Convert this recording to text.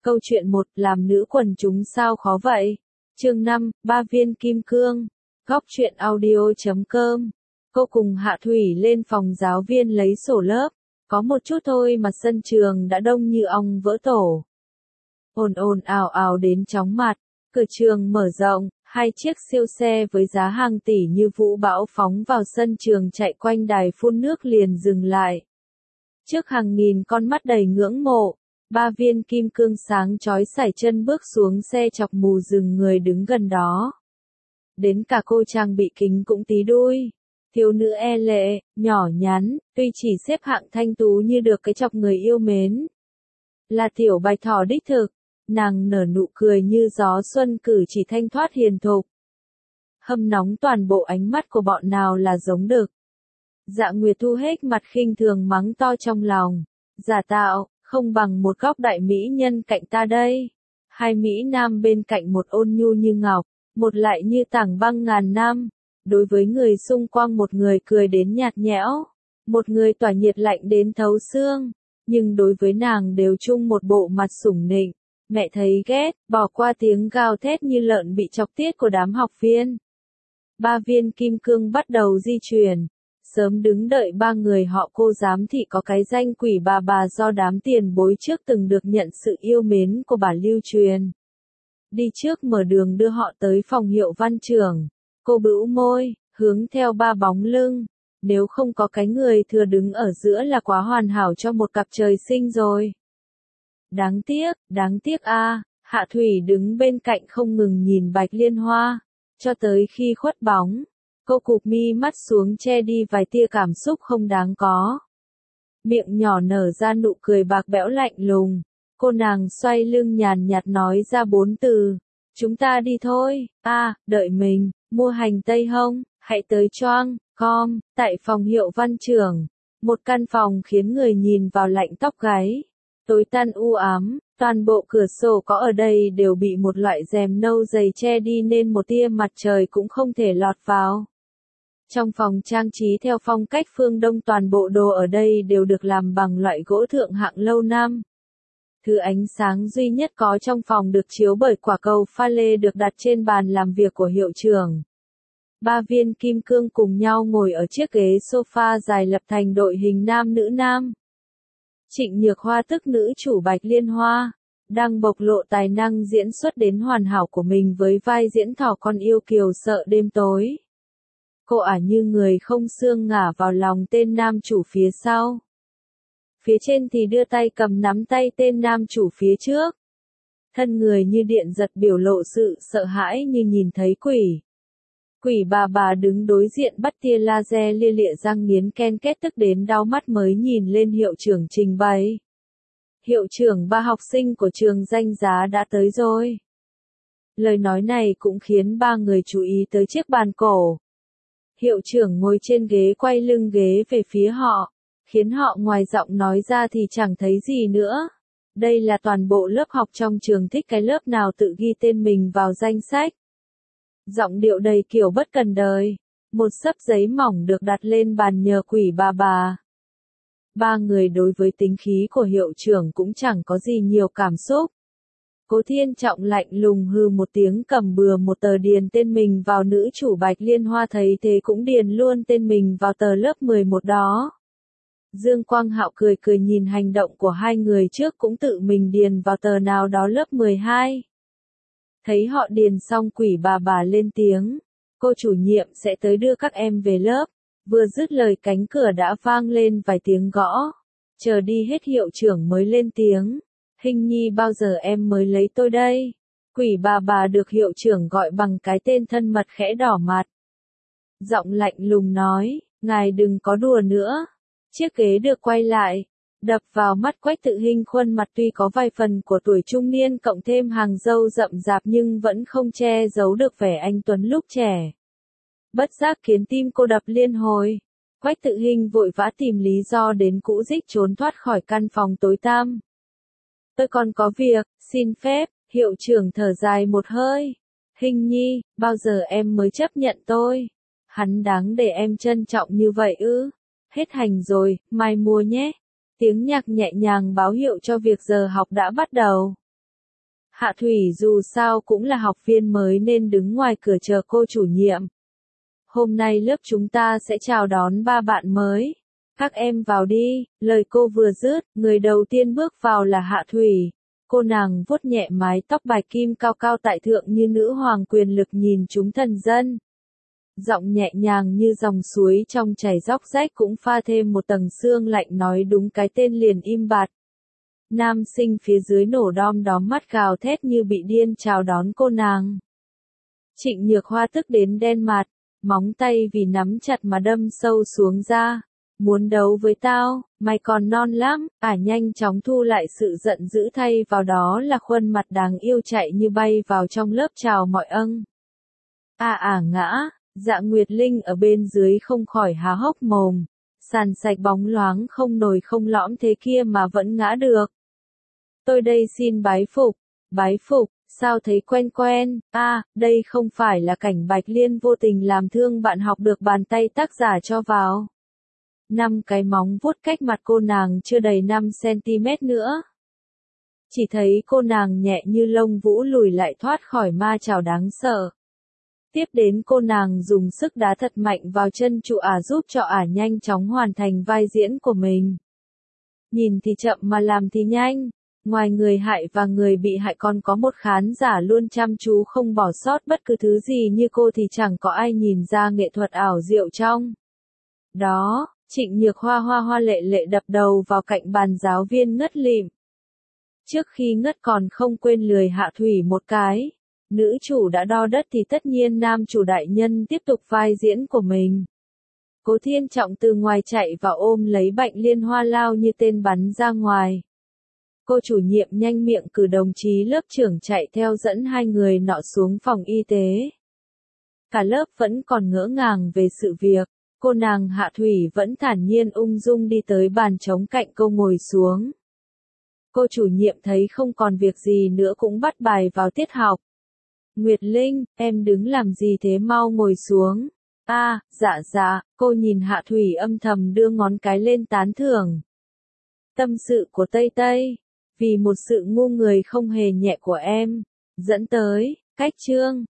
Câu chuyện 1, làm nữ quần chúng sao khó vậy? Chương 5, 3 viên kim cương. Góc truyện audio.com. Cô cùng Hạ Thủy lên phòng giáo viên lấy sổ lớp. Có một chút thôi mà sân trường đã đông như ong vỡ tổ. Ồn ồn ào ào đến chóng mặt. Cửa trường mở rộng, 2 chiếc siêu xe với giá hàng tỷ như vũ bão phóng vào sân trường chạy quanh đài phun nước liền dừng lại. Trước hàng nghìn con mắt đầy ngưỡng mộ, 3 viên kim cương sáng chói sải chân bước xuống xe chọc mù rừng người đứng gần đó. Đến cả cô trang bị kính cũng tí đuôi. Thiếu nữ e lệ, nhỏ nhắn, tuy chỉ xếp hạng thanh tú như được cái chọc người yêu mến. Là tiểu bạch thỏ đích thực, nàng nở nụ cười như gió xuân cử chỉ thanh thoát hiền thục. Hâm nóng toàn bộ ánh mắt của bọn nào là giống đực. Dạ Nguyệt Thu hết mặt khinh thường mắng to trong lòng. Giả tạo, không bằng một góc đại mỹ nhân cạnh ta đây. 2 mỹ nam bên cạnh, một ôn nhu như ngọc, một lại như tảng băng ngàn năm. Đối với người xung quanh, một người cười đến nhạt nhẽo, một người tỏa nhiệt lạnh đến thấu xương. Nhưng đối với nàng đều chung một bộ mặt sủng nịnh. Mẹ thấy ghét, bỏ qua tiếng gào thét như lợn bị chọc tiết của đám học viên. 3 viên kim cương bắt đầu di chuyển. Sớm đứng đợi 3 người họ cô giám thị có cái danh quỷ bà do đám tiền bối trước từng được nhận sự yêu mến của bà lưu truyền. Đi trước mở đường đưa họ tới phòng hiệu văn trưởng. Cô bĩu môi, hướng theo 3 bóng lưng. Nếu không có cái người thừa đứng ở giữa là quá hoàn hảo cho một cặp trời sinh rồi. Đáng tiếc a. Hạ Thủy đứng bên cạnh không ngừng nhìn Bạch Liên Hoa. Cho tới khi khuất bóng. Cô cụp mi mắt xuống che đi vài tia cảm xúc không đáng có. Miệng nhỏ nở ra nụ cười bạc bẽo lạnh lùng. Cô nàng xoay lưng nhàn nhạt nói ra 4 từ. Chúng ta đi thôi. Đợi mình, mua hành tây hông, hãy tới choang, com, tại phòng hiệu văn trưởng. Một căn phòng khiến người nhìn vào lạnh tóc gáy. Tối tăm u ám, toàn bộ cửa sổ có ở đây đều bị một loại rèm nâu dày che đi nên một tia mặt trời cũng không thể lọt vào. Trong phòng trang trí theo phong cách phương Đông, toàn bộ đồ ở đây đều được làm bằng loại gỗ thượng hạng lâu năm. Thứ ánh sáng duy nhất có trong phòng được chiếu bởi quả cầu pha lê được đặt trên bàn làm việc của hiệu trưởng. 3 viên kim cương cùng nhau ngồi ở chiếc ghế sofa dài lập thành đội hình nam nữ nam. Trịnh Nhược Hoa tức nữ chủ Bạch Liên Hoa, đang bộc lộ tài năng diễn xuất đến hoàn hảo của mình với vai diễn thỏ con yêu kiều sợ đêm tối. Cô ả như người không xương ngả vào lòng tên nam chủ phía sau. Phía trên thì đưa tay cầm nắm tay tên nam chủ phía trước. Thân người như điện giật, biểu lộ sự sợ hãi như nhìn thấy quỷ. Quỷ bà đứng đối diện bắt tia laser lia lịa răng nghiến ken két tức đến đau mắt mới nhìn lên hiệu trưởng trình bày. Hiệu trưởng, 3 học sinh của trường danh giá đã tới rồi. Lời nói này cũng khiến 3 người chú ý tới chiếc bàn cổ. Hiệu trưởng ngồi trên ghế quay lưng ghế về phía họ, khiến họ ngoài giọng nói ra thì chẳng thấy gì nữa. Đây là toàn bộ lớp học trong trường, thích cái lớp nào tự ghi tên mình vào danh sách. Giọng điệu đầy kiểu bất cần đời. Một xấp giấy mỏng được đặt lên bàn nhờ quỷ bà. 3 người đối với tính khí của hiệu trưởng cũng chẳng có gì nhiều cảm xúc. Cố Thiên Trọng lạnh lùng hừ một tiếng, cầm bừa một tờ điền tên mình vào. Nữ chủ Bạch Liên Hoa thấy thế cũng điền luôn tên mình vào tờ lớp 11 đó. Dương Quang Hạo cười cười nhìn hành động của 2 người trước, cũng tự mình điền vào tờ nào đó lớp 12. Thấy họ điền xong, quỷ bà lên tiếng. Cô chủ nhiệm sẽ tới đưa các em về lớp. Vừa dứt lời cánh cửa đã vang lên vài tiếng gõ. Chờ đi hết hiệu trưởng mới lên tiếng. Hình nhi, bao giờ em mới lấy tôi đây? Quỷ bà được hiệu trưởng gọi bằng cái tên thân mật khẽ đỏ mặt. Giọng lạnh lùng nói, ngài đừng có đùa nữa. Chiếc ghế được quay lại. Đập vào mắt Quách Tự Hinh, khuôn mặt tuy có vài phần của tuổi trung niên cộng thêm hàng râu rậm rạp nhưng vẫn không che giấu được vẻ anh tuấn lúc trẻ. Bất giác khiến tim cô đập liên hồi. Quách Tự Hinh vội vã tìm lý do đến cũ dích trốn thoát khỏi căn phòng tối tăm. Tôi còn có việc, xin phép. Hiệu trưởng thở dài một hơi. Hình nhi, bao giờ em mới chấp nhận tôi? Hắn đáng để em trân trọng như vậy ư? Hết hành rồi, mai mua nhé. Tiếng nhạc nhẹ nhàng báo hiệu cho việc giờ học đã bắt đầu. Hạ Thủy dù sao cũng là học viên mới nên đứng ngoài cửa chờ cô chủ nhiệm. Hôm nay lớp chúng ta sẽ chào đón 3 bạn mới. Các em vào đi, lời cô vừa dứt, người đầu tiên bước vào là Hạ Thủy. Cô nàng vuốt nhẹ mái tóc bạch kim cao cao tại thượng như nữ hoàng quyền lực nhìn chúng thần dân. Giọng nhẹ nhàng như dòng suối trong chảy róc rách cũng pha thêm một tầng sương lạnh nói đúng cái tên liền im bặt. Nam sinh phía dưới nổ đom đóm mắt gào thét như bị điên chào đón cô nàng. Trịnh Nhược Hoa tức đến đen mặt, móng tay vì nắm chặt mà đâm sâu xuống da. Muốn đấu với tao, mày còn non lắm, nhanh chóng thu lại sự giận dữ thay vào đó là khuôn mặt đáng yêu chạy như bay vào trong lớp chào mọi âng. Ngã, Dạ Nguyệt Linh ở bên dưới không khỏi há hốc mồm, sàn sạch bóng loáng không nồi không lõm thế kia mà vẫn ngã được. Tôi đây xin bái phục, sao thấy quen quen, đây không phải là cảnh Bạch Liên vô tình làm thương bạn học được bàn tay tác giả cho vào. 5 cái móng vuốt cách mặt cô nàng chưa đầy 5 cm nữa. Chỉ thấy cô nàng nhẹ như lông vũ lùi lại thoát khỏi ma chảo đáng sợ. Tiếp đến cô nàng dùng sức đá thật mạnh vào chân trụ giúp cho nhanh chóng hoàn thành vai diễn của mình. Nhìn thì chậm mà làm thì nhanh. Ngoài người hại và người bị hại còn có một khán giả luôn chăm chú không bỏ sót bất cứ thứ gì như cô thì chẳng có ai nhìn ra nghệ thuật ảo diệu trong. Đó, Trịnh Nhược Hoa hoa lệ lệ đập đầu vào cạnh bàn giáo viên ngất lịm. Trước khi ngất còn không quên lười Hạ Thủy một cái. Nữ chủ đã đo đất thì tất nhiên nam chủ đại nhân tiếp tục vai diễn của mình. Cố Thiên Trọng từ ngoài chạy vào ôm lấy Bạch Liên Hoa lao như tên bắn ra ngoài. Cô chủ nhiệm nhanh miệng cử đồng chí lớp trưởng chạy theo dẫn 2 người nọ xuống phòng y tế. Cả lớp vẫn còn ngỡ ngàng về sự việc, cô nàng Hạ Thủy vẫn thản nhiên ung dung đi tới bàn trống cạnh cô ngồi xuống. Cô chủ nhiệm thấy không còn việc gì nữa cũng bắt bài vào tiết học. Nguyệt Linh, em đứng làm gì thế mau ngồi xuống. Dạ, cô nhìn Hạ Thủy âm thầm đưa ngón cái lên tán thưởng. Tâm sự của Tây Tây, vì một sự ngu người không hề nhẹ của em, dẫn tới, cách chương.